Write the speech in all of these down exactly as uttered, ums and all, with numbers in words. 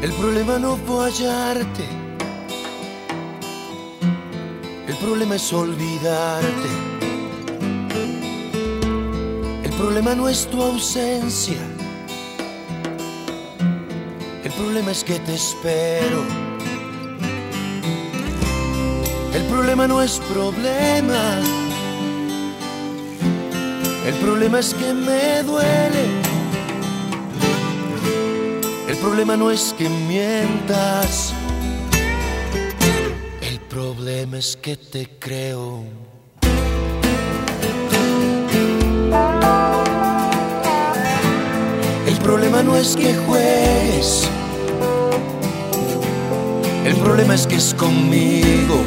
El problema no fue hallarte, el problema es olvidarte. El problema no es tu ausencia, el problema es que te espero. El problema no es problema, el problema es que me duele. El problema no es que mientas, el problema es que te creo. El problema no es que juegues, el problema es que es conmigo.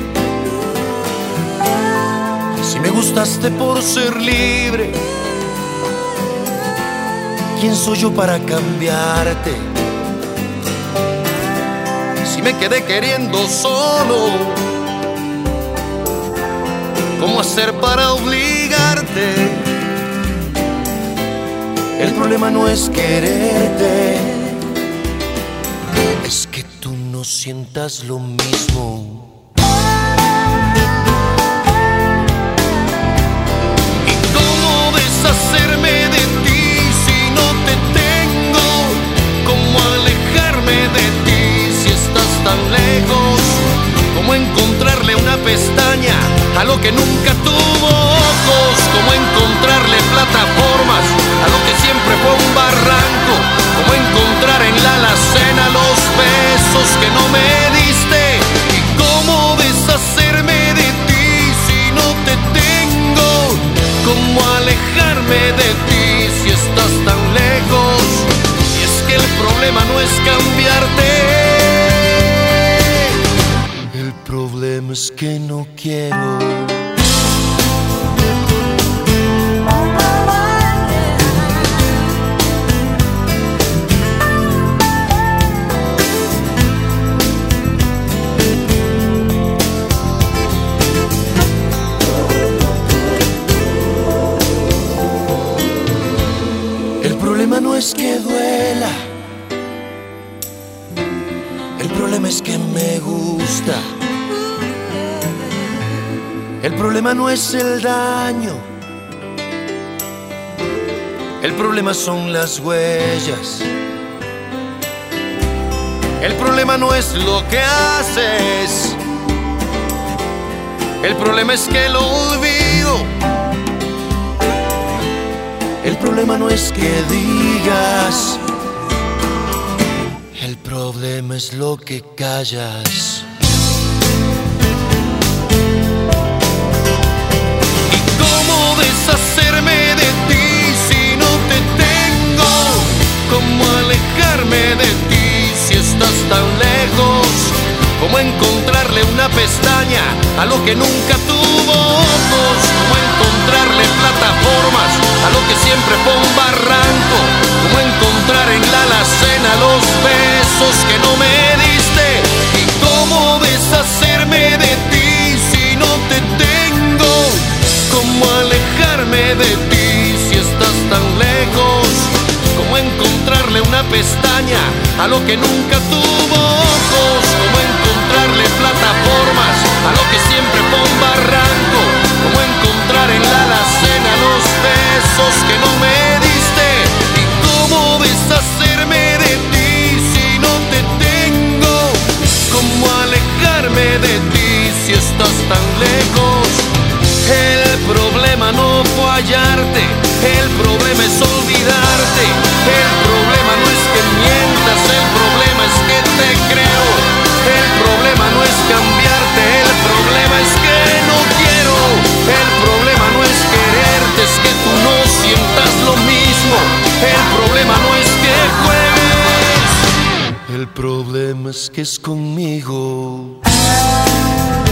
Si me gustaste por ser libre, ¿quién soy yo para cambiarte? Si me quedé queriendo solo, ¿cómo hacer para obligarte? El problema no es quererte, es que tú no sientas lo mismo. ¿Y cómo deshacerme de ti si no te tengo? ¿Cómo alejarme de ti si estás tan lejos? ¿Cómo encontrarle una pestaña a lo que nunca tuvo ojos? ¿Cómo encontrarle plataformas a lo que siempre fue un barranco? ¿Cómo encontrar en la alacena los besos que no me diste? ¿Y cómo deshacerme de ti si no te tengo? ¿Cómo alejarme de ti si estás tan lejos? Y es que el problema no es cambiarte, el problema es que no quiero. El problema no es que duela, el problema es que me gusta. El problema no es el daño, el problema son las huellas. El problema no es lo que haces, el problema es que lo olvido. El problema no es que digas, el problema es lo que callas. ¿Y cómo deshacerme de ti si no te tengo? ¿Cómo alejarme de ti si estás tan lejos? ¿Cómo encontrarle una pestaña a lo que nunca tuvo ojos? ¿Cómo encontrarle plataformas a lo que siempre fue un barranco? ¿Cómo encontrar en la alacena los besos que no me diste? ¿Y cómo deshacerme de ti si no te tengo? ¿Cómo alejarme de ti si estás tan lejos? ¿Cómo encontrarle una pestaña a lo que nunca tuvo ojos? ¿Cómo encontrarle plataformas a lo que siempre fue un barranco? ¿Cómo encontrar en la alacena los besos que no me diste? ¿Y cómo deshacerme de ti si no te tengo? ¿Cómo alejarme de ti si estás tan lejos? El problema no fue hallarte, el problema es olvidarte. El problema no es que mientas, el problema es que te creo. El problema no es cambiarte, el problema es que no quiero. El problema no es quererte, es que tú no sientas lo mismo. El problema no es que juegues, el problema es que es conmigo.